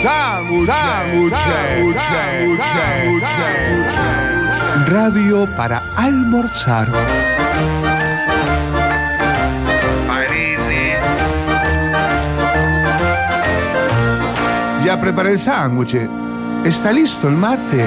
Radio para almorzar. Ya preparé el sándwich. ¿Está listo el mate?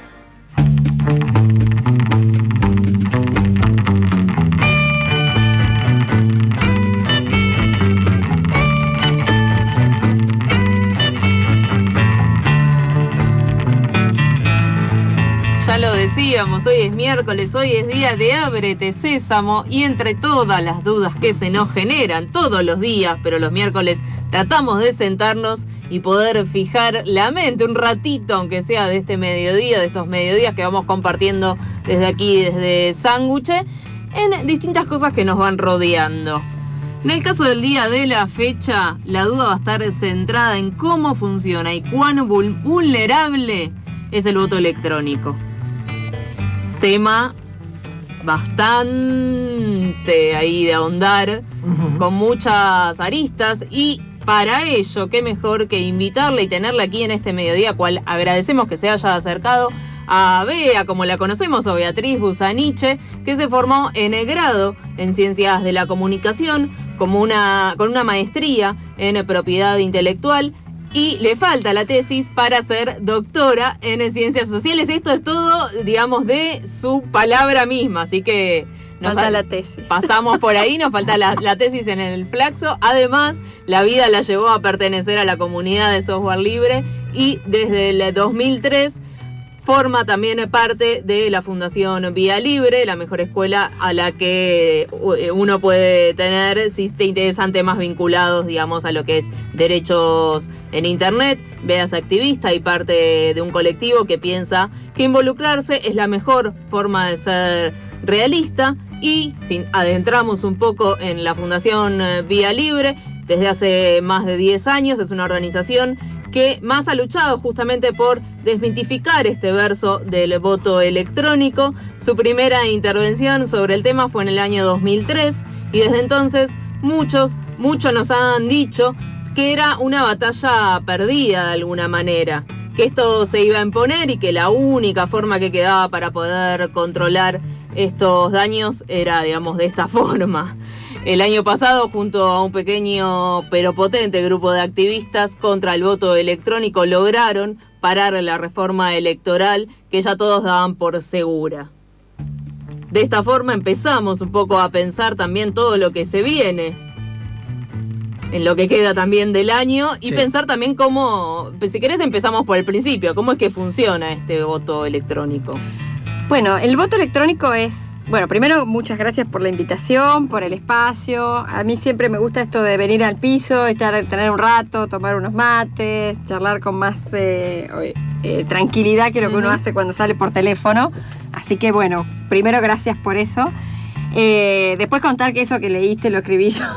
Ya lo decíamos, hoy es miércoles, hoy es día de Ábrete Sésamo, y entre todas las dudas que se nos generan todos los días, pero los miércoles tratamos de sentarnos y poder fijar la mente un ratito, aunque sea de este mediodía, de estos mediodías que vamos compartiendo desde aquí, desde Sándwiche, en distintas cosas que nos van rodeando. En el caso del día de la fecha, la duda va a estar centrada en cómo funciona y cuán vulnerable es el voto electrónico. Tema bastante ahí de ahondar, con muchas aristas, y para ello, qué mejor que invitarle y tenerla aquí en este mediodía, cual agradecemos que se haya acercado, a Bea, como la conocemos, o Beatriz Busaniche, que se formó en el grado en Ciencias de la Comunicación, con una maestría en Propiedad Intelectual, y le falta la tesis para ser doctora en Ciencias Sociales. Esto es todo, digamos, de su palabra misma, así que nos falta la tesis. Pasamos por ahí, nos falta la tesis en el Flaxo. Además, la vida la llevó a pertenecer a la comunidad de software libre, y desde el 2003 forma también parte de la Fundación Vía Libre, la mejor escuela a la que uno puede tener si te interesan temas vinculados, digamos, a lo que es derechos en Internet. Bea es activista y parte de un colectivo que piensa que involucrarse es la mejor forma de ser realista. Y si adentramos un poco en la Fundación Vía Libre, desde hace más de 10 años es una organización que más ha luchado justamente por desmitificar este verso del voto electrónico. Su primera intervención sobre el tema fue en el año 2003, y desde entonces muchos nos han dicho que era una batalla perdida de alguna manera, que esto se iba a imponer y que la única forma que quedaba para poder controlar estos daños era, digamos, de esta forma. El año pasado, junto a un pequeño pero potente grupo de activistas contra el voto electrónico, lograron parar la reforma electoral que ya todos daban por segura. De esta forma empezamos un poco a pensar también todo lo que se viene, en lo que queda también del año, y pensar también cómo, si querés empezamos por el principio, cómo es que funciona este voto electrónico. Bueno, el voto electrónico es... Bueno, primero, muchas gracias por la invitación, por el espacio. A mí siempre me gusta esto de venir al piso, tener un rato, tomar unos mates, charlar con más tranquilidad que lo que uno hace cuando sale por teléfono. Así que, bueno, primero, gracias por eso. Después contar que eso que leíste lo escribí yo.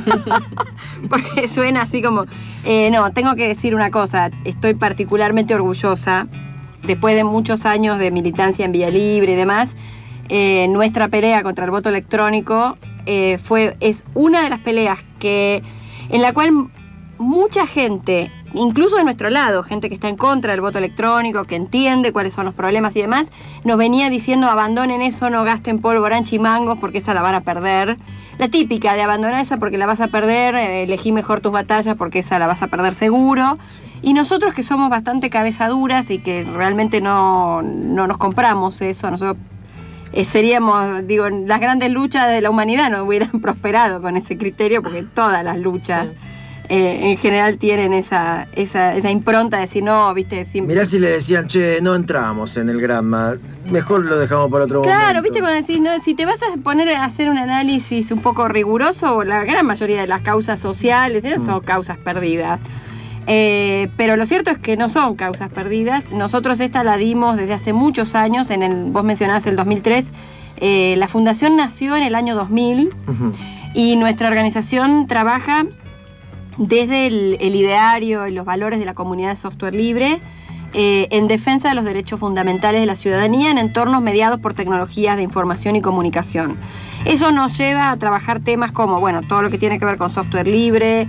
Porque suena así como... no, tengo que decir una cosa. Estoy particularmente orgullosa, después de muchos años de militancia en Vía Libre y demás. Nuestra pelea contra el voto electrónico es una de las peleas en la cual mucha gente, incluso de nuestro lado, gente que está en contra del voto electrónico, que entiende cuáles son los problemas y demás, nos venía diciendo: abandonen eso, no gasten pólvora en chimangos porque esa la van a perder. La típica de abandonar esa porque la vas a perder, elegí mejor tus batallas porque esa la vas a perder seguro. Y nosotros, que somos bastante cabezaduras y que realmente no nos compramos eso, nosotros seríamos, digo, las grandes luchas de la humanidad no hubieran prosperado con ese criterio, porque todas las luchas en general tienen esa impronta de decir, no, viste... Mirá si le decían, che, no entramos en el Granma, mejor lo dejamos para otro momento. Claro, viste cuando decís, no, si te vas a poner a hacer un análisis un poco riguroso, la gran mayoría de las causas sociales, esas son causas perdidas. Pero lo cierto es que no son causas perdidas. Nosotros esta la dimos desde hace muchos años. Vos mencionaste el 2003. La fundación nació en el año 2000 y nuestra organización trabaja desde el ideario y los valores de la comunidad de software libre en defensa de los derechos fundamentales de la ciudadanía en entornos mediados por tecnologías de información y comunicación. Eso nos lleva a trabajar temas como, bueno, todo lo que tiene que ver con software libre,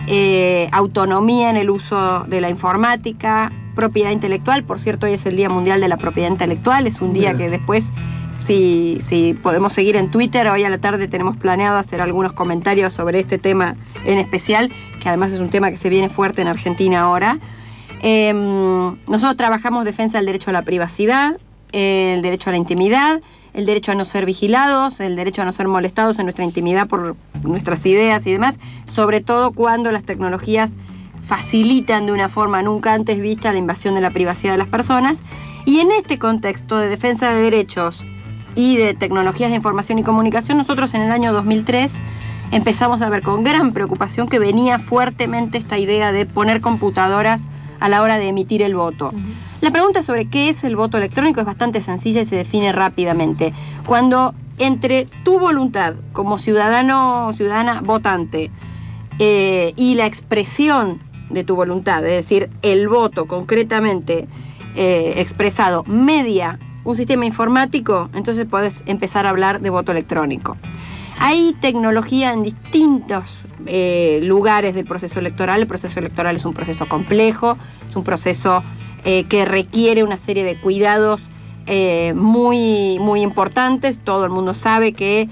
autonomía en el uso de la informática, propiedad intelectual. Por cierto, hoy es el Día Mundial de la Propiedad Intelectual, es un día que después, si podemos seguir en Twitter, hoy a la tarde tenemos planeado hacer algunos comentarios sobre este tema en especial, que además es un tema que se viene fuerte en Argentina ahora. Nosotros trabajamos defensa del derecho a la privacidad, el derecho a la intimidad, el derecho a no ser vigilados, el derecho a no ser molestados en nuestra intimidad por nuestras ideas y demás, sobre todo cuando las tecnologías facilitan de una forma nunca antes vista la invasión de la privacidad de las personas. Y en este contexto de defensa de derechos y de tecnologías de información y comunicación, nosotros en el año 2003 empezamos a ver con gran preocupación que venía fuertemente esta idea de poner computadoras a la hora de emitir el voto. La pregunta sobre qué es el voto electrónico es bastante sencilla y se define rápidamente. Cuando entre tu voluntad como ciudadano o ciudadana votante y la expresión de tu voluntad, es decir, el voto concretamente expresado, media un sistema informático, entonces podés empezar a hablar de voto electrónico. Hay tecnología en distintos lugares del proceso electoral. El proceso electoral es un proceso complejo, es un proceso que requiere una serie de cuidados muy, muy importantes. Todo el mundo sabe que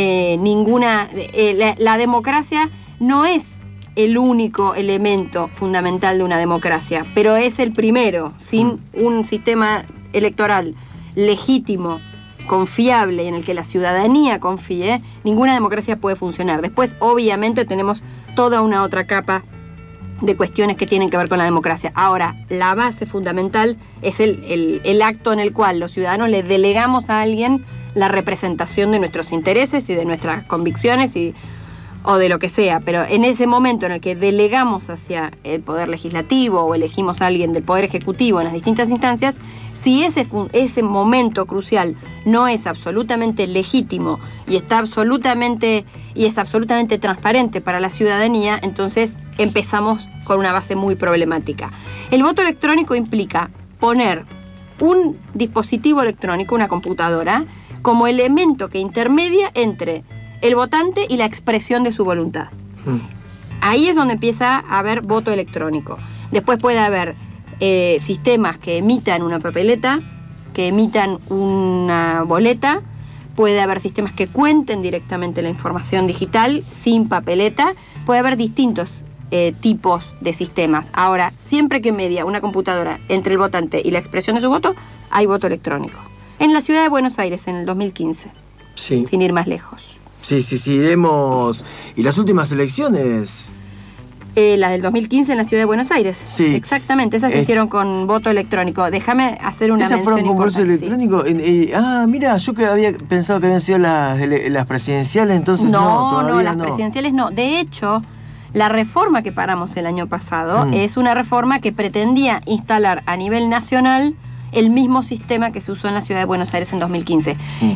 la democracia no es el único elemento fundamental de una democracia, pero es el primero. Sin un sistema electoral legítimo, confiable, en el que la ciudadanía confíe, ninguna democracia puede funcionar. Después, obviamente, tenemos toda una otra capa de cuestiones que tienen que ver con la democracia. Ahora, la base fundamental es el acto en el cual los ciudadanos le delegamos a alguien la representación de nuestros intereses y de nuestras convicciones o de lo que sea, pero en ese momento en el que delegamos hacia el Poder Legislativo o elegimos a alguien del Poder Ejecutivo en las distintas instancias, si ese momento crucial no es absolutamente legítimo y es absolutamente transparente para la ciudadanía, entonces empezamos con una base muy problemática. El voto electrónico implica poner un dispositivo electrónico, una computadora, como elemento que intermedia entre el votante y la expresión de su voluntad. Ahí es donde empieza a haber voto electrónico. Después puede haber sistemas que emitan una papeleta, que emitan una boleta, puede haber sistemas que cuenten directamente la información digital sin papeleta, puede haber distintos tipos de sistemas. Ahora, siempre que media una computadora entre el votante y la expresión de su voto, hay voto electrónico. En la ciudad de Buenos Aires, en el 2015, Sí. sin ir más lejos. Sí, iremos. ¿Y las últimas elecciones? La del 2015 en la ciudad de Buenos Aires. Sí. Exactamente, esas se hicieron con voto electrónico. Déjame hacer una ¿Esas fueron mención con voto importante. electrónico? Mira, yo que había pensado que habían sido las presidenciales, entonces No, todavía las presidenciales no. De hecho, la reforma que paramos el año pasado es una reforma que pretendía instalar a nivel nacional el mismo sistema que se usó en la ciudad de Buenos Aires en 2015,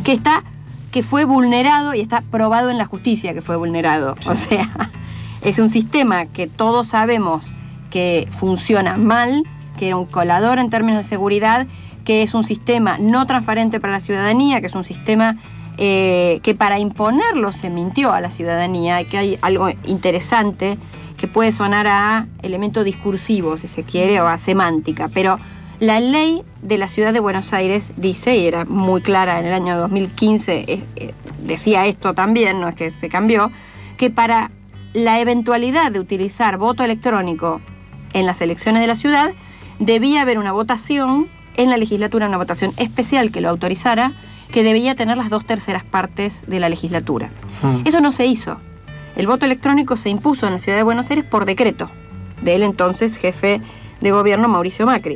que fue vulnerado y está probado en la justicia que fue vulnerado. Sí. O sea, es un sistema que todos sabemos que funciona mal, que era un colador en términos de seguridad, que es un sistema no transparente para la ciudadanía, que es un sistema que para imponerlo se mintió a la ciudadanía, y que hay algo interesante que puede sonar a elemento discursivo, si se quiere, o a semántica, pero la ley de la ciudad de Buenos Aires dice, y era muy clara en el año 2015, decía esto también, no es que se cambió, que para la eventualidad de utilizar voto electrónico en las elecciones de la ciudad, debía haber una votación en la legislatura, una votación especial que lo autorizara, que debía tener las 2/3 partes de la legislatura. Eso no se hizo. El voto electrónico se impuso en la ciudad de Buenos Aires por decreto del entonces jefe de gobierno Mauricio Macri.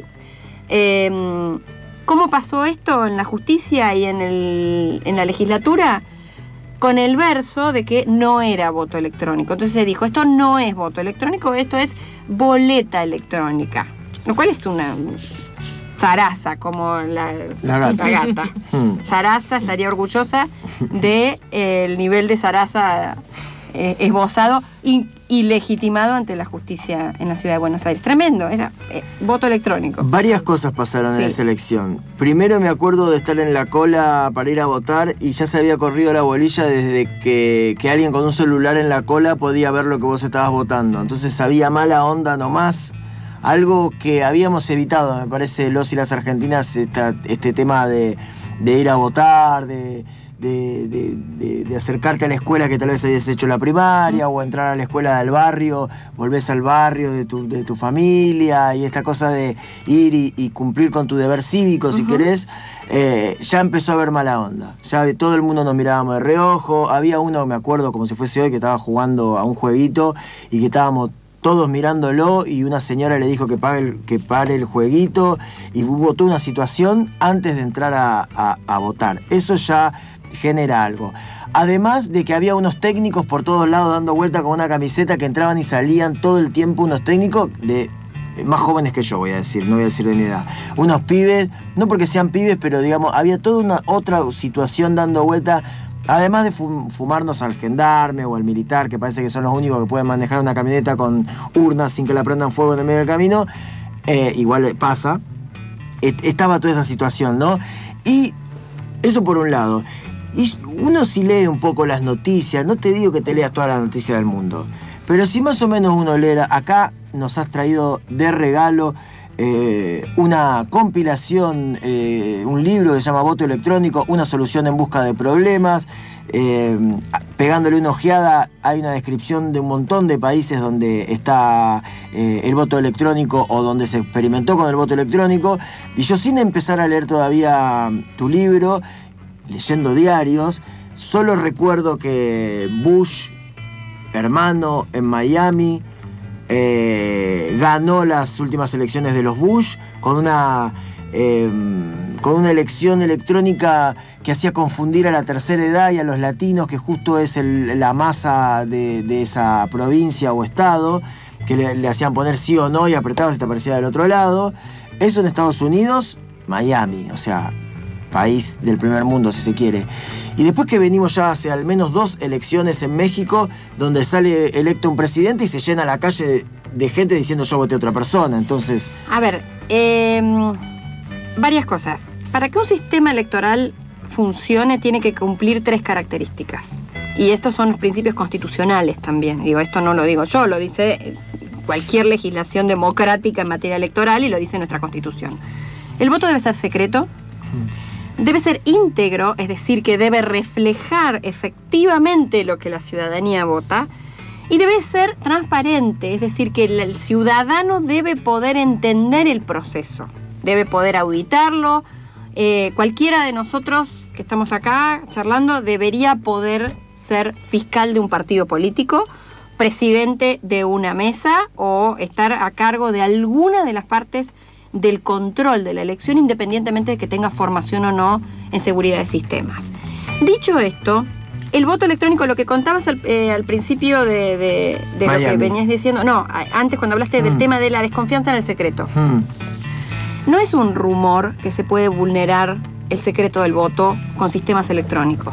¿Cómo pasó esto en la justicia y en la legislatura? Con el verso de que no era voto electrónico. Entonces se dijo, esto no es voto electrónico, esto es boleta electrónica. Lo cual es una zaraza, como la gata. Zaraza estaría orgullosa del nivel de zaraza esbozado y legitimado ante la justicia en la ciudad de Buenos Aires. Tremendo, era voto electrónico. Varias cosas pasaron en esa elección. Primero me acuerdo de estar en la cola para ir a votar y ya se había corrido la bolilla desde que alguien con un celular en la cola podía ver lo que vos estabas votando. Entonces había mala onda nomás. Algo que habíamos evitado, me parece, los y las argentinas, este tema de ir a votar, de acercarte a la escuela que tal vez habías hecho la primaria, o entrar a la escuela del barrio, volvés al barrio de tu familia, y esta cosa de ir y cumplir con tu deber cívico, si querés, ya empezó a haber mala onda. Ya todo el mundo nos mirábamos de reojo. Había uno, me acuerdo como si fuese hoy, que estaba jugando a un jueguito y que estábamos todos mirándolo, y una señora le dijo que pare el jueguito, y hubo toda una situación antes de entrar a votar. Eso ya genera algo. Además de que había unos técnicos por todos lados dando vuelta con una camiseta, que entraban y salían todo el tiempo, unos técnicos más jóvenes que yo, voy a decir, no voy a decir de mi edad. Unos pibes, no porque sean pibes, pero digamos, había toda una otra situación dando vuelta. Además de fumarnos al gendarme o al militar, que parece que son los únicos que pueden manejar una camioneta con urnas sin que la prendan fuego en el medio del camino, igual pasa, estaba toda esa situación, ¿no? Y eso por un lado. Y uno si lee un poco las noticias, no te digo que te leas todas las noticias del mundo, pero si más o menos uno lee, acá nos has traído de regalo una compilación, un libro que se llama Voto Electrónico, una solución en busca de problemas. Pegándole una ojeada hay una descripción de un montón de países donde está el voto electrónico, o donde se experimentó con el voto electrónico. Y yo, sin empezar a leer todavía tu libro, leyendo diarios, solo recuerdo que Bush, hermano, en Miami, ganó las últimas elecciones de los Bush con una elección electrónica que hacía confundir a la tercera edad y a los latinos, que justo es la masa de esa provincia o estado, que le hacían poner sí o no y apretabas y te aparecía del otro lado. Eso en Estados Unidos, Miami, o sea, país del primer mundo, si se quiere. Y después que venimos ya hace al menos 2 elecciones en México, donde sale electo un presidente y se llena la calle de gente diciendo yo voté a otra persona. Entonces, a ver, varias cosas. Para que un sistema electoral funcione, tiene que cumplir 3 características. Y estos son los principios constitucionales también. Digo, esto no lo digo yo, lo dice cualquier legislación democrática en materia electoral, y lo dice nuestra Constitución. El voto debe ser secreto. Debe ser íntegro, es decir, que debe reflejar efectivamente lo que la ciudadanía vota, y debe ser transparente, es decir, que el ciudadano debe poder entender el proceso, debe poder auditarlo. Cualquiera de nosotros que estamos acá charlando debería poder ser fiscal de un partido político, presidente de una mesa, o estar a cargo de alguna de las partes del control de la elección, independientemente de que tenga formación o no en seguridad de sistemas. Dicho esto, el voto electrónico, lo que contabas al principio de lo que venías diciendo, no, antes cuando hablaste del tema de la desconfianza en el secreto, no es un rumor que se puede vulnerar el secreto del voto con sistemas electrónicos.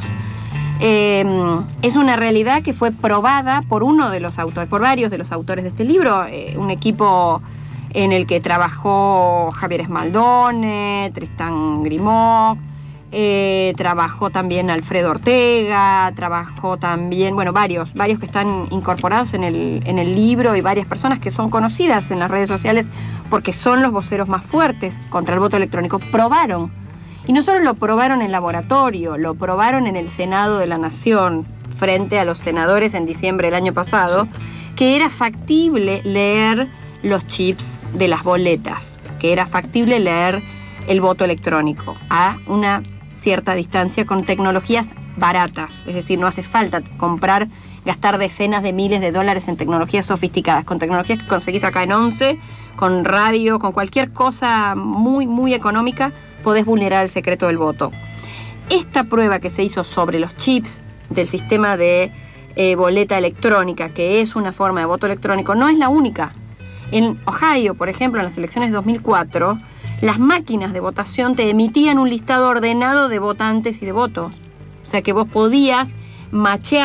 Es una realidad que fue probada por uno de los autores, por varios de los autores de este libro, un equipo en el que trabajó Javier Esmaldone, Tristán Grimaud, trabajó también Alfredo Ortega, trabajó también, bueno, varios que están incorporados en el libro, y varias personas que son conocidas en las redes sociales porque son los voceros más fuertes contra el voto electrónico. Probaron, y no solo lo probaron en laboratorio, lo probaron en el Senado de la Nación frente a los senadores en diciembre del año pasado, que era factible leer los chips de las boletas, que era factible leer el voto electrónico a una cierta distancia con tecnologías baratas. Es decir, no hace falta gastar decenas de miles de dólares en tecnologías sofisticadas, con tecnologías que conseguís acá en 11, con radio, con cualquier cosa muy, muy económica, podés vulnerar el secreto del voto. Esta prueba que se hizo sobre los chips del sistema de boleta electrónica, que es una forma de voto electrónico, no es la única. En Ohio, por ejemplo, en las elecciones de 2004, las máquinas de votación te emitían un listado ordenado de votantes y de votos. O sea que vos podías machear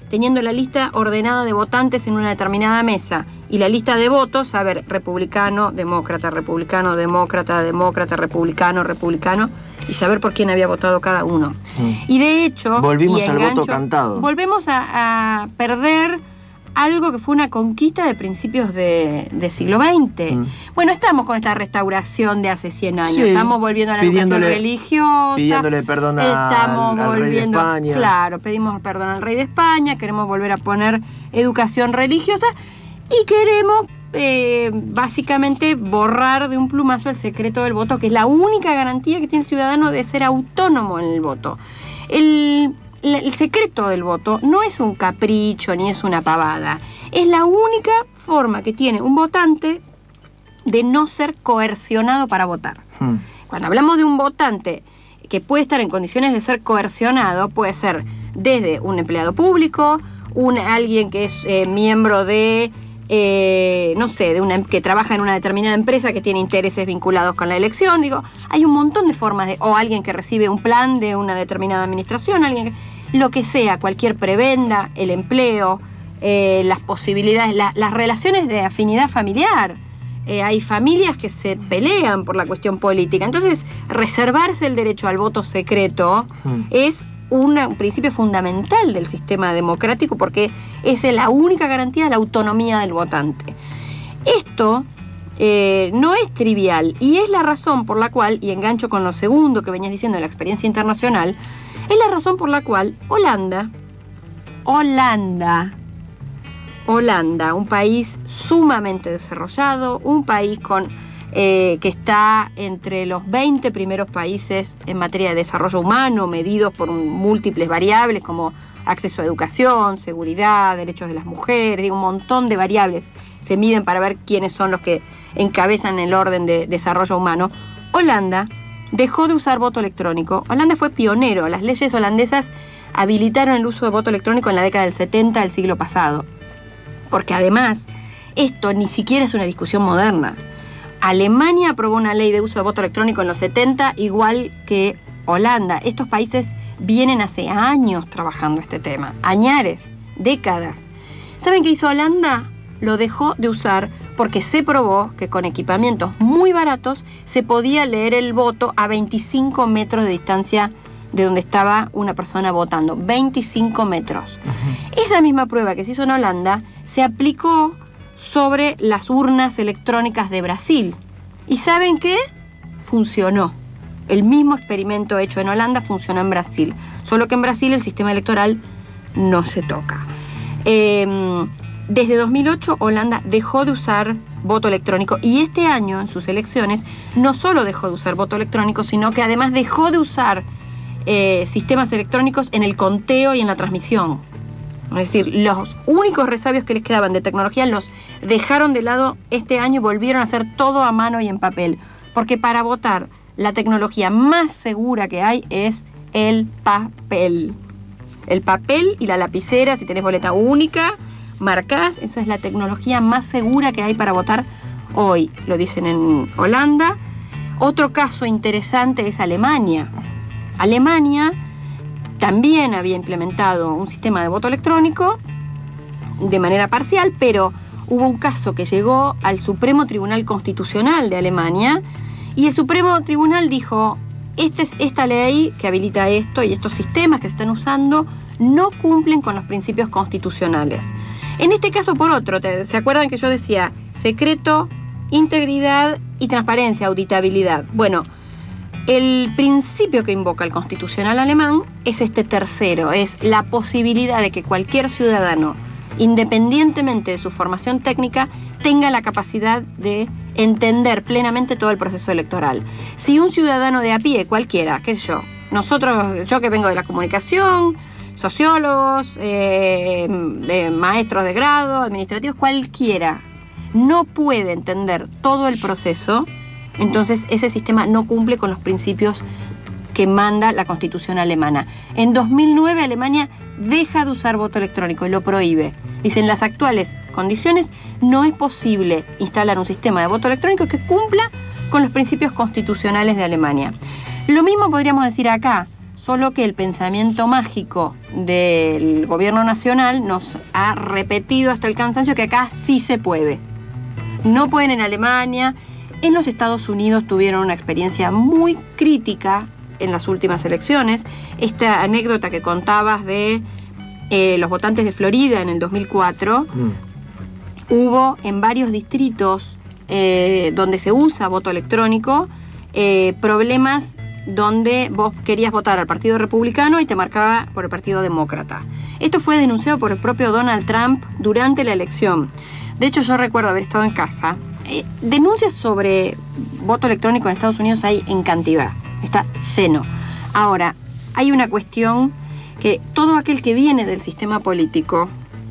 teniendo la lista ordenada de votantes en una determinada mesa y la lista de votos, a ver, republicano, demócrata, republicano, demócrata, demócrata, republicano, republicano, y saber por quién había votado cada uno. Y de hecho... Volvimos y al engancho, voto cantado. Volvemos a perder algo que fue una conquista de principios de siglo XX. Bueno, estamos con esta restauración de hace 100 años. Sí, estamos volviendo a la educación religiosa. Pidiéndole perdón al rey de España. Claro, pedimos perdón al rey de España, queremos volver a poner educación religiosa y queremos básicamente borrar de un plumazo el secreto del voto, que es la única garantía que tiene el ciudadano de ser autónomo en el voto. El secreto del voto no es un capricho ni es una pavada. Es la única forma que tiene un votante de no ser coercionado para votar. Cuando hablamos de un votante que puede estar en condiciones de ser coercionado, puede ser desde un empleado público, alguien que es miembro de, no sé, que trabaja en una determinada empresa que tiene intereses vinculados con la elección. Digo, hay un montón de formas o alguien que recibe un plan de una determinada administración, lo que sea, cualquier prebenda, el empleo, las posibilidades, las relaciones de afinidad familiar. Hay familias que se pelean por la cuestión política. Entonces, reservarse el derecho al voto secreto es un principio fundamental del sistema democrático porque es la única garantía de la autonomía del votante. Esto no es trivial y es la razón por la cual, y engancho con lo segundo que venías diciendo de la experiencia internacional, es la razón por la cual Holanda, un país sumamente desarrollado, un país que está entre los 20 primeros países en materia de desarrollo humano, medidos por múltiples variables como acceso a educación, seguridad, derechos de las mujeres, un montón de variables se miden para ver quiénes son los que encabezan el orden de desarrollo humano. Holanda dejó de usar voto electrónico. Holanda fue pionero. Las leyes holandesas habilitaron el uso de voto electrónico en la década del 70 del siglo pasado. Porque además, esto ni siquiera es una discusión moderna. Alemania aprobó una ley de uso de voto electrónico en los 70, igual que Holanda. Estos países vienen hace años trabajando este tema. Añares, décadas. ¿Saben qué hizo Holanda? Lo dejó de usar porque se probó que con equipamientos muy baratos se podía leer el voto a 25 metros de distancia de donde estaba una persona votando. 25 metros. Esa misma prueba que se hizo en Holanda se aplicó sobre las urnas electrónicas de Brasil. ¿Y saben qué? Funcionó. El mismo experimento hecho en Holanda funcionó en Brasil. Solo que en Brasil el sistema electoral no se toca. Desde 2008 Holanda dejó de usar voto electrónico y este año en sus elecciones no solo dejó de usar voto electrónico, sino que además dejó de usar sistemas electrónicos en el conteo y en la transmisión. Es decir, los únicos resabios que les quedaban de tecnología los dejaron de lado este año y volvieron a hacer todo a mano y en papel. Porque para votar la tecnología más segura que hay es el papel. El papel y la lapicera, si tenés boleta única, marcás, esa es la tecnología más segura que hay para votar hoy, lo dicen en Holanda. Otro caso interesante es Alemania. Alemania también había implementado un sistema de voto electrónico de manera parcial, pero hubo un caso que llegó al Supremo Tribunal Constitucional de Alemania y el Supremo Tribunal dijo, esta ley que habilita esto y estos sistemas que se están usando no cumplen con los principios constitucionales. En este caso por otro, ¿se acuerdan que yo decía secreto, integridad y transparencia, auditabilidad? Bueno, el principio que invoca el constitucional alemán es este tercero, es la posibilidad de que cualquier ciudadano, independientemente de su formación técnica, tenga la capacidad de entender plenamente todo el proceso electoral. Si un ciudadano de a pie, cualquiera, qué sé yo que vengo de la comunicación, sociólogos, maestros de grado, administrativos, cualquiera, no puede entender todo el proceso, entonces ese sistema no cumple con los principios que manda la Constitución alemana. En 2009 Alemania deja de usar voto electrónico y lo prohíbe. Dice, en las actuales condiciones no es posible instalar un sistema de voto electrónico que cumpla con los principios constitucionales de Alemania. Lo mismo podríamos decir acá. solo que el pensamiento mágico del gobierno nacional nos ha repetido hasta el cansancio que acá sí se puede. No pueden en Alemania. En los Estados Unidos tuvieron una experiencia muy crítica en las últimas elecciones. Esta anécdota que contabas de los votantes de Florida en el 2004, hubo en varios distritos donde se usa voto electrónico, problemas donde vos querías votar al Partido Republicano y te marcaba por el Partido Demócrata. Esto fue denunciado por el propio Donald Trump durante la elección. De hecho, yo recuerdo haber estado en casa. Denuncias sobre voto electrónico en Estados Unidos hay en cantidad. Está lleno. Ahora, hay una cuestión que todo aquel que viene del sistema político,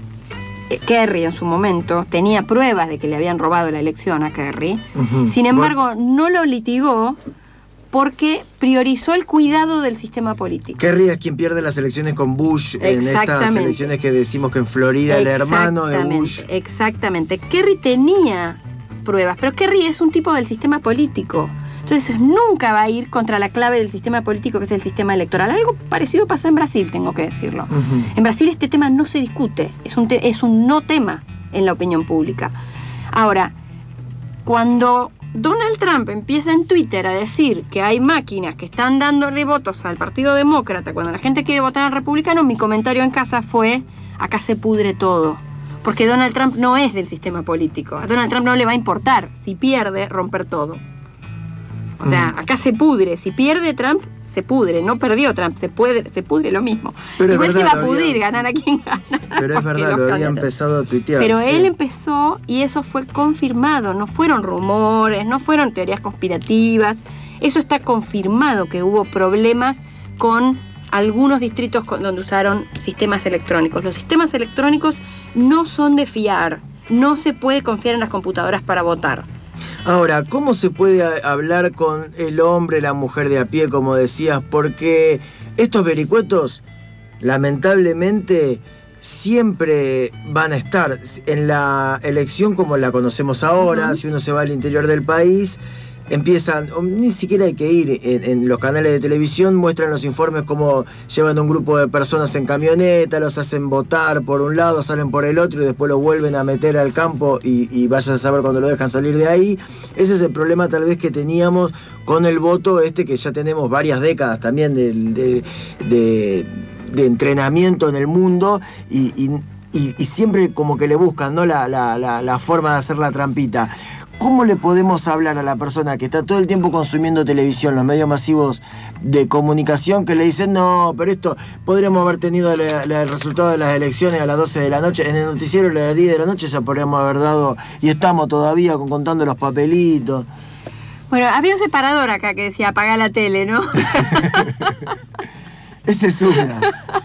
Kerry en su momento tenía pruebas de que le habían robado la elección a Kerry. Sin embargo, no lo litigó porque priorizó el cuidado del sistema político. Kerry es quien pierde las elecciones con Bush en estas elecciones que decimos que en Florida el hermano de Bush. Exactamente. Kerry tenía pruebas, pero Kerry es un tipo del sistema político. Entonces nunca va a ir contra la clave del sistema político, que es el sistema electoral. Algo parecido pasa en Brasil, tengo que decirlo. En Brasil este tema no se discute, es un no tema en la opinión pública. Ahora, cuando Donald Trump empieza en Twitter a decir que hay máquinas que están dándole votos al Partido Demócrata cuando la gente quiere votar al republicano, mi comentario en casa fue: acá se pudre todo. Porque Donald Trump no es del sistema político. A Donald Trump no le va a importar, si pierde, romper todo. O sea, acá se pudre. Si pierde Trump, se pudre. No perdió Trump, se pudre lo mismo. Pero igual se va a pudrir, ganar a quien gana. Pero es verdad, lo había empezado a tuitear. Pero él empezó y eso fue confirmado. No fueron rumores, no fueron teorías conspirativas. Eso está confirmado, que hubo problemas con algunos distritos donde usaron sistemas electrónicos. Los sistemas electrónicos no son de fiar. No se puede confiar en las computadoras para votar. Ahora, ¿cómo se puede hablar con el hombre, la mujer de a pie, como decías? Porque estos vericuetos, lamentablemente, siempre van a estar en la elección como la conocemos ahora. Si uno se va al interior del país, empiezan, ni siquiera hay que ir en los canales de televisión, muestran los informes cómo llevan un grupo de personas en camioneta, los hacen votar por un lado, salen por el otro y después lo vuelven a meter al campo y vayas a saber cuándo lo dejan salir de ahí. Ese es el problema tal vez que teníamos con el voto que ya tenemos varias décadas también de entrenamiento en el mundo y siempre como que le buscan, ¿no?, la forma de hacer la trampita. ¿Cómo le podemos hablar a la persona que está todo el tiempo consumiendo televisión, los medios masivos de comunicación, que le dicen: no, pero esto podríamos haber tenido el resultado de las elecciones a las 12 de la noche, en el noticiero a las 10 de la noche ya podríamos haber dado, y estamos todavía contando los papelitos? Bueno, había un separador acá que decía apaga la tele, ¿no? Esa es una.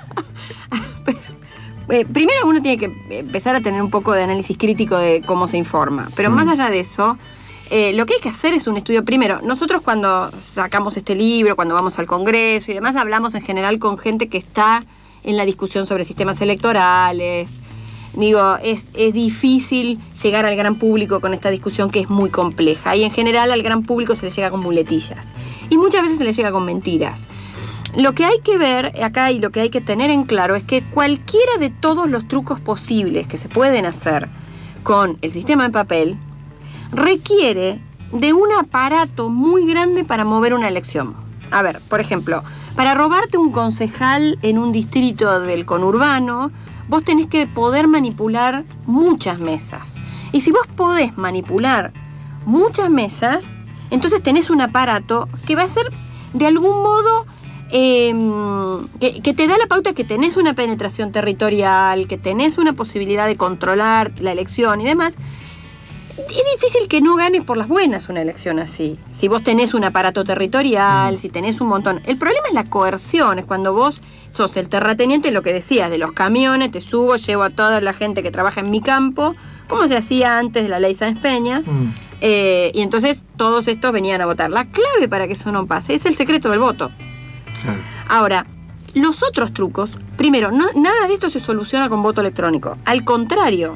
Primero uno tiene que empezar a tener un poco de análisis crítico de cómo se informa. Pero más allá de eso, lo que hay que hacer es un estudio. Primero, nosotros cuando sacamos este libro, cuando vamos al Congreso y demás, hablamos en general con gente que está en la discusión sobre sistemas electorales. Digo, es difícil llegar al gran público con esta discusión que es muy compleja. Y en general al gran público se le llega con muletillas. Y muchas veces se le llega con mentiras. Lo que hay que ver acá y lo que hay que tener en claro es que cualquiera de todos los trucos posibles que se pueden hacer con el sistema en papel requiere de un aparato muy grande para mover una elección. A ver, por ejemplo, para robarte un concejal en un distrito del conurbano, vos tenés que poder manipular muchas mesas. Y si vos podés manipular muchas mesas, entonces tenés un aparato que va a ser de algún modo que te da la pauta que tenés una penetración territorial, que tenés una posibilidad de controlar la elección y demás. Es difícil que no ganes por las buenas una elección así. Si vos tenés un aparato territorial, si tenés un montón. El problema es la coerción, es cuando vos sos el terrateniente, lo que decías, de los camiones, te subo, llevo a toda la gente que trabaja en mi campo, como se hacía antes de la ley Sáenz Peña. Y entonces todos estos venían a votar. La clave para que eso no pase es el secreto del voto. Ahora, los otros trucos, primero, nada de esto se soluciona con voto electrónico. Al contrario,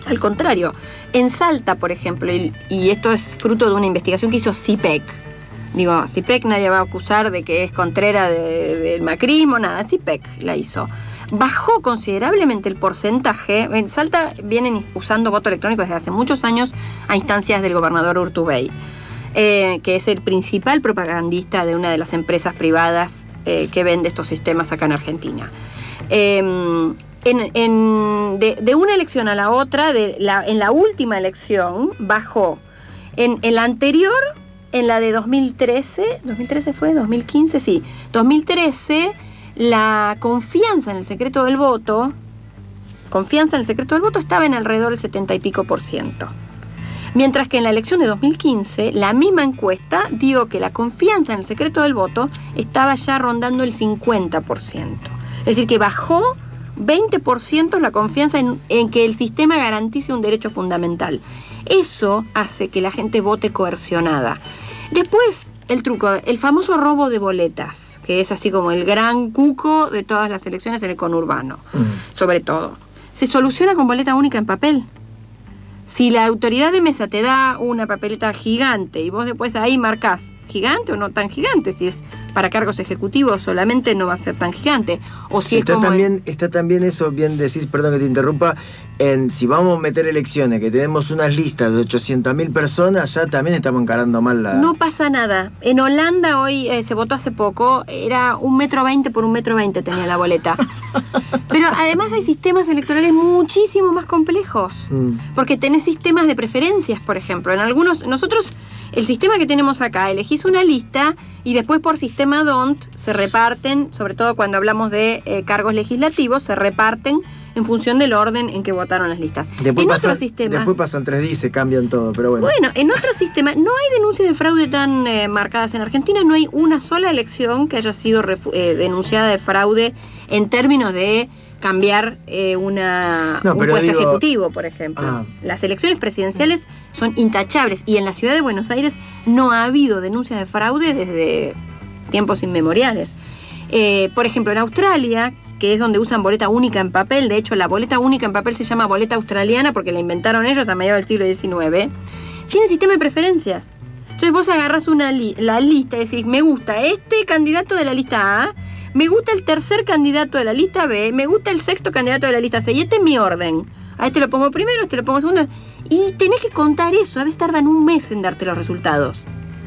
en Salta, por ejemplo, y esto es fruto de una investigación que hizo CIPEC, Digo, CIPEC nadie va a acusar de que es contrera del macrismo, nada, CIPEC la hizo. Bajó considerablemente el porcentaje. En Salta vienen usando voto electrónico desde hace muchos años a instancias del gobernador Urtubey, que es el principal propagandista de una de las empresas privadas que vende estos sistemas acá en Argentina. De una elección a la otra, en la última elección, bajó. En la anterior, en la de 2013, ¿2013 fue? ¿2015? Sí. 2013, la confianza en el secreto del voto estaba en alrededor del 70 y pico %. Mientras que en la elección de 2015, la misma encuesta dio que la confianza en el secreto del voto estaba ya rondando el 50%. Es decir, que bajó 20% la confianza en que el sistema garantice un derecho fundamental. Eso hace que la gente vote coercionada. Después, el truco, el famoso robo de boletas, que es así como el gran cuco de todas las elecciones en el conurbano, sobre todo. Se soluciona con boleta única en papel. Si la autoridad de mesa te da una papeleta gigante y vos después ahí marcás gigante o no tan gigante, si es para cargos ejecutivos solamente no va a ser tan gigante. O si está también eso, bien decís, perdón que te interrumpa, si vamos a meter elecciones, que tenemos unas listas de 800.000 personas, ya también estamos encarando mal la... No pasa nada. En Holanda hoy se votó hace poco, era 1,20 m por 1,20 m tenía la boleta. Pero además hay sistemas electorales muchísimo más complejos, porque tenés sistemas de preferencias, por ejemplo. En algunos, nosotros, el sistema que tenemos acá, elegís una lista y después por sistema DONT se reparten, sobre todo cuando hablamos de cargos legislativos, se reparten en función del orden en que votaron las listas. Después pasan 3 días y se cambian todo, pero bueno. Bueno, en otros sistemas no hay denuncias de fraude tan marcadas en Argentina, no hay una sola elección que haya sido denunciada de fraude en términos de cambiar un puesto ejecutivo, por ejemplo. Las elecciones presidenciales son intachables y en la ciudad de Buenos Aires no ha habido denuncias de fraude desde tiempos inmemoriales. Por ejemplo, en Australia, que es donde usan boleta única en papel, de hecho la boleta única en papel se llama boleta australiana porque la inventaron ellos a mediados del siglo XIX, tiene sistema de preferencias. Entonces vos agarrás la lista y decís, me gusta este candidato de la lista A, me gusta el tercer candidato de la lista B, me gusta el sexto candidato de la lista C, y este es mi orden. A este lo pongo primero, a este lo pongo segundo. Y tenés que contar eso, a veces tardan un mes en darte los resultados.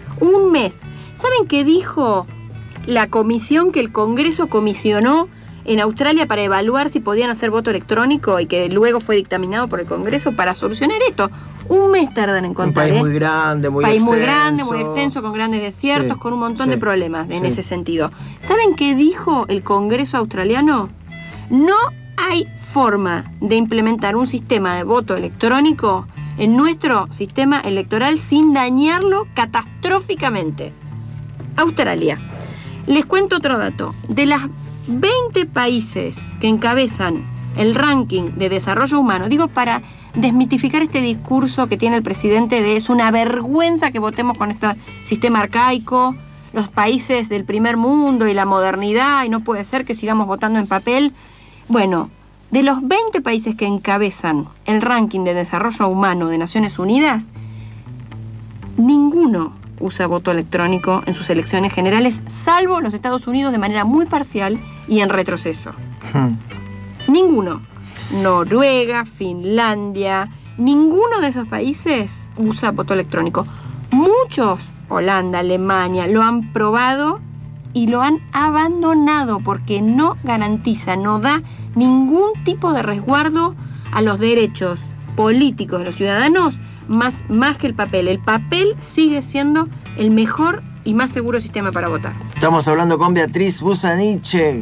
Un mes. ¿Saben qué dijo la comisión que el Congreso comisionó en Australia para evaluar si podían hacer voto electrónico y que luego fue dictaminado por el Congreso para solucionar esto? Un mes tardan en contar. Un país muy grande, muy extenso, con grandes desiertos, con un montón de problemas en ese sentido. ¿Saben qué dijo el Congreso australiano? No hay forma de implementar un sistema de voto electrónico en nuestro sistema electoral sin dañarlo catastróficamente. Australia. Les cuento otro dato. De las 20 países que encabezan el ranking de desarrollo humano, digo para desmitificar este discurso que tiene el presidente de es una vergüenza que votemos con este sistema arcaico, los países del primer mundo y la modernidad, y no puede ser que sigamos votando en papel. Bueno, de los 20 países que encabezan el ranking de desarrollo humano de Naciones Unidas, ninguno usa voto electrónico en sus elecciones generales, salvo los Estados Unidos de manera muy parcial y en retroceso. Ninguno. Noruega, Finlandia, ninguno de esos países usa voto electrónico. Muchos, Holanda, Alemania, lo han probado y lo han abandonado porque no garantiza, no da ningún tipo de resguardo a los derechos políticos de los ciudadanos más que el papel. El papel sigue siendo el mejor y más seguro sistema para votar. Estamos hablando con Beatriz Busaniche.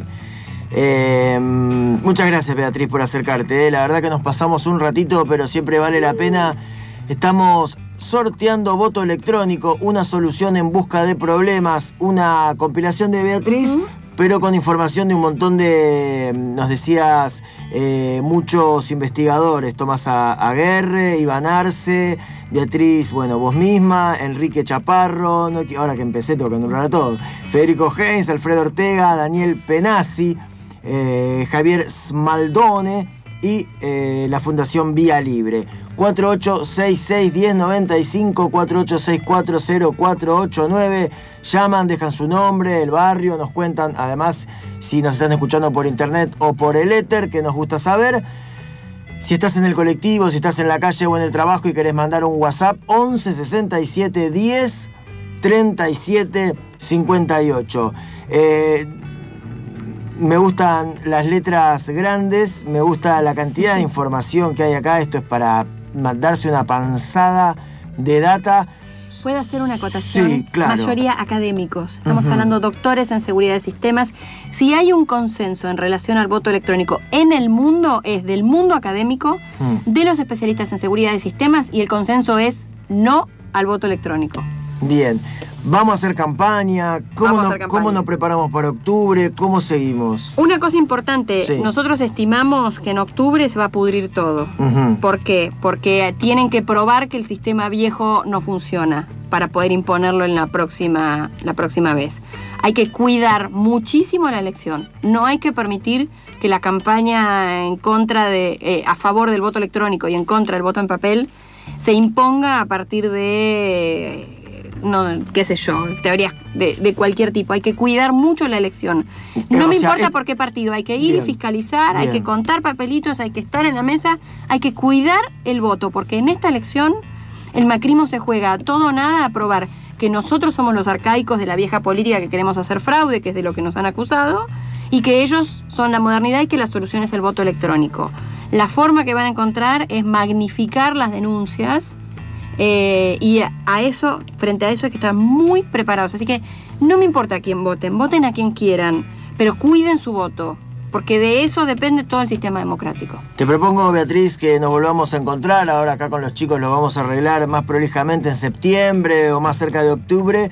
Muchas gracias, Beatriz, por acercarte. La verdad que nos pasamos un ratito, pero siempre vale la pena. Estamos sorteando voto electrónico, una solución en busca de problemas, una compilación de Beatriz, pero con información de un montón de, nos decías, muchos investigadores: Tomás Aguerre, Iván Arce, Beatriz, bueno, vos misma, Enrique Chaparro, no, ahora que empecé tengo que nombrar a todos, Federico Heinz, Alfredo Ortega, Daniel Penasi, Javier Smaldone, y la Fundación Vía Libre. 4866-1095, 4864-0489. Llaman, dejan su nombre, el barrio, nos cuentan, además, si nos están escuchando por internet o por el éter, que nos gusta saber. Si estás en el colectivo, si estás en la calle o en el trabajo y querés mandar un WhatsApp, 11 67 10 37 58. Me gustan las letras grandes, me gusta la cantidad de información que hay acá. Esto es para mandarse una panzada de data. ¿Puedo hacer una acotación? Sí, claro. Mayoría académicos. Estamos hablando doctores en seguridad de sistemas. Si hay un consenso en relación al voto electrónico en el mundo, es del mundo académico, de los especialistas en seguridad de sistemas, y el consenso es no al voto electrónico. Bien. Vamos a hacer campaña. ¿Cómo nos preparamos para octubre? ¿Cómo seguimos? Una cosa importante, Sí. Nosotros estimamos que en octubre se va a pudrir todo. ¿Por qué? Porque tienen que probar que el sistema viejo no funciona para poder imponerlo en la próxima vez. Hay que cuidar muchísimo la elección. No hay que permitir que la campaña en contra a favor del voto electrónico y en contra del voto en papel se imponga a partir de qué sé yo, teorías de cualquier tipo. Hay que cuidar mucho la elección. No me importa por qué partido, hay que ir y fiscalizar, hay que contar papelitos, hay que estar en la mesa, hay que cuidar el voto, porque en esta elección el macrismo se juega a todo o nada a probar que nosotros somos los arcaicos de la vieja política que queremos hacer fraude, que es de lo que nos han acusado, y que ellos son la modernidad y que la solución es el voto electrónico. La forma que van a encontrar es magnificar las denuncias. Y frente a eso hay que estar muy preparados. Así que no me importa a quién voten a quien quieran, pero cuiden su voto, porque de eso depende todo el sistema democrático. Te propongo, Beatriz, que nos volvamos a encontrar. Ahora acá con los chicos lo vamos a arreglar más prolijamente en septiembre o más cerca de octubre,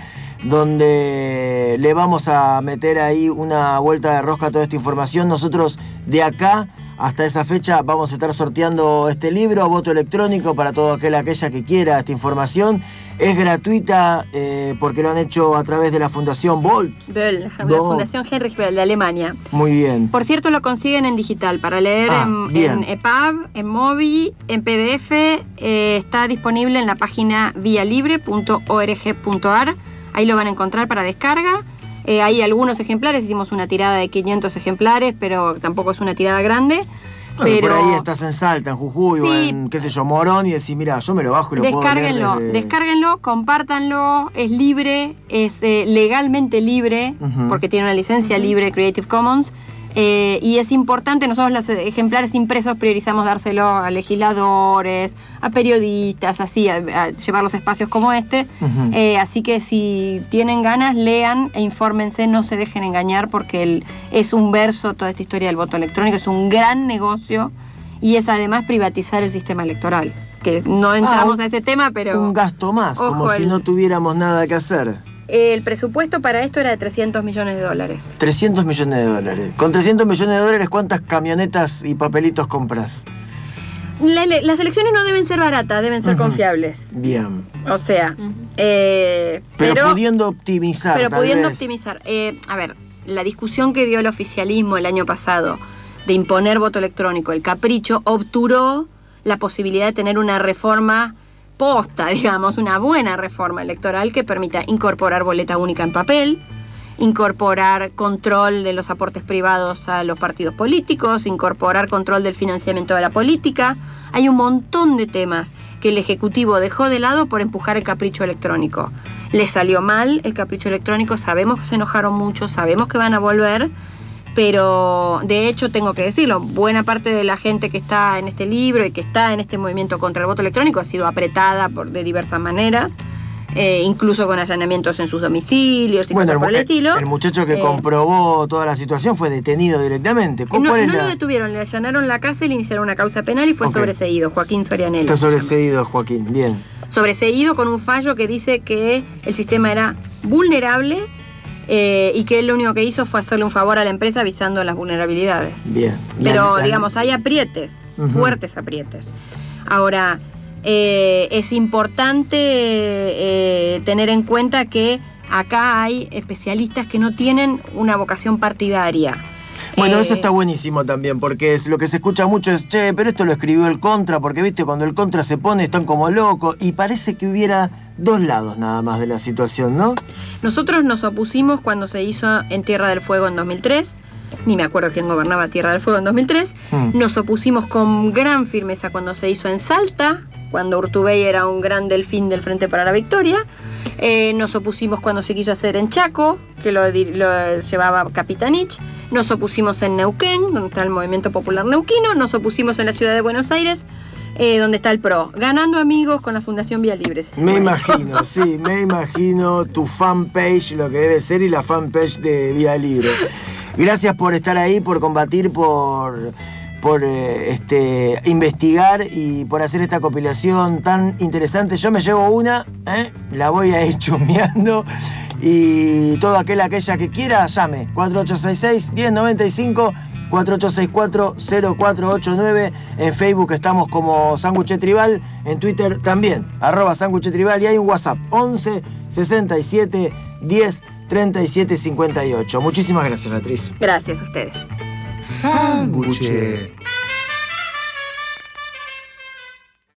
donde le vamos a meter ahí una vuelta de rosca a toda esta información. Nosotros de acá hasta esa fecha vamos a estar sorteando este libro, voto electrónico, para todo aquella que quiera esta información. Es gratuita porque lo han hecho a través de la Fundación Böll. La Fundación Heinrich Böll de Alemania. Muy bien. Por cierto, lo consiguen en digital para leer en EPUB, en Mobi, en PDF. Está disponible en la página vialibre.org.ar. Ahí lo van a encontrar para descarga. Hay algunos ejemplares, hicimos una tirada de 500 ejemplares, pero tampoco es una tirada grande. Pero por ahí estás en Salta, en Jujuy, sí, o en, qué sé yo, Morón, y decís, mira, yo me lo bajo y lo puedo leer. Descárguenlo, compártanlo, es libre, es legalmente libre, porque tiene una licencia libre Creative Commons. Y es importante, nosotros los ejemplares impresos priorizamos dárselo a legisladores, a periodistas, así, a llevar los espacios como este. Así que si tienen ganas, lean e infórmense, no se dejen engañar, porque es un verso toda esta historia del voto electrónico, es un gran negocio y es además privatizar el sistema electoral. Que no entramos a ese tema, pero... Un gasto más, como si no tuviéramos nada que hacer. El presupuesto para esto era de $300 millones. $300 millones. Con $300 millones, ¿cuántas camionetas y papelitos compras? Las elecciones no deben ser baratas, deben ser confiables. Bien. O sea, pero pudiendo optimizar. Pero pudiendo optimizar. A ver, la discusión que dio el oficialismo el año pasado de imponer voto electrónico, el capricho, obturó la posibilidad de tener una reforma posta, digamos, una buena reforma electoral que permita incorporar boleta única en papel, incorporar control de los aportes privados a los partidos políticos, incorporar control del financiamiento de la política. Hay un montón de temas que el Ejecutivo dejó de lado por empujar el capricho electrónico. Le salió mal el capricho electrónico, sabemos que se enojaron mucho, sabemos que van a volver, pero de hecho tengo que decirlo, buena parte de la gente que está en este libro y que está en este movimiento contra el voto electrónico ha sido apretada de diversas maneras, incluso con allanamientos en sus domicilios y cosas por el estilo. El muchacho que comprobó toda la situación fue detenido directamente. No lo detuvieron, le allanaron la casa y le iniciaron una causa penal y fue sobreseído, Joaquín Sorianelli. Está sobreseído, Joaquín, bien. Sobreseído con un fallo que dice que el sistema era vulnerable y que él lo único que hizo fue hacerle un favor a la empresa avisando las vulnerabilidades. Bien. Pero, digamos, hay aprietes, fuertes aprietes. Ahora, es importante tener en cuenta que acá hay especialistas que no tienen una vocación partidaria. Bueno, eso está buenísimo también, porque lo que se escucha mucho es, che, pero esto lo escribió el Contra, porque viste, cuando el Contra se pone están como locos, y parece que hubiera dos lados nada más de la situación, ¿no? Nosotros nos opusimos cuando se hizo en Tierra del Fuego en 2003, ni me acuerdo quién gobernaba Tierra del Fuego en 2003, nos opusimos con gran firmeza cuando se hizo en Salta, cuando Urtubey era un gran delfín del Frente para la Victoria. Nos opusimos cuando se quiso hacer en Chaco, que lo llevaba Capitanich. Nos opusimos en Neuquén, donde está el Movimiento Popular Neuquino. Nos opusimos en la ciudad de Buenos Aires, donde está el PRO, ganando amigos con la Fundación Vía Libre. Me imagino, sí, me imagino tu fanpage, lo que debe ser, y la fanpage de Vía Libre. Gracias por estar ahí, por combatir, por investigar y por hacer esta compilación tan interesante. Yo me llevo una, la voy a ir chusmeando, y todo aquella que quiera, llame 4866-1095, 4864-0489. En Facebook estamos como Sándwich Tribal, en Twitter también, @Sándwich Tribal, y hay un WhatsApp 11 67 10 37 58. Muchísimas gracias, Beatriz. Gracias a ustedes. Sándwich.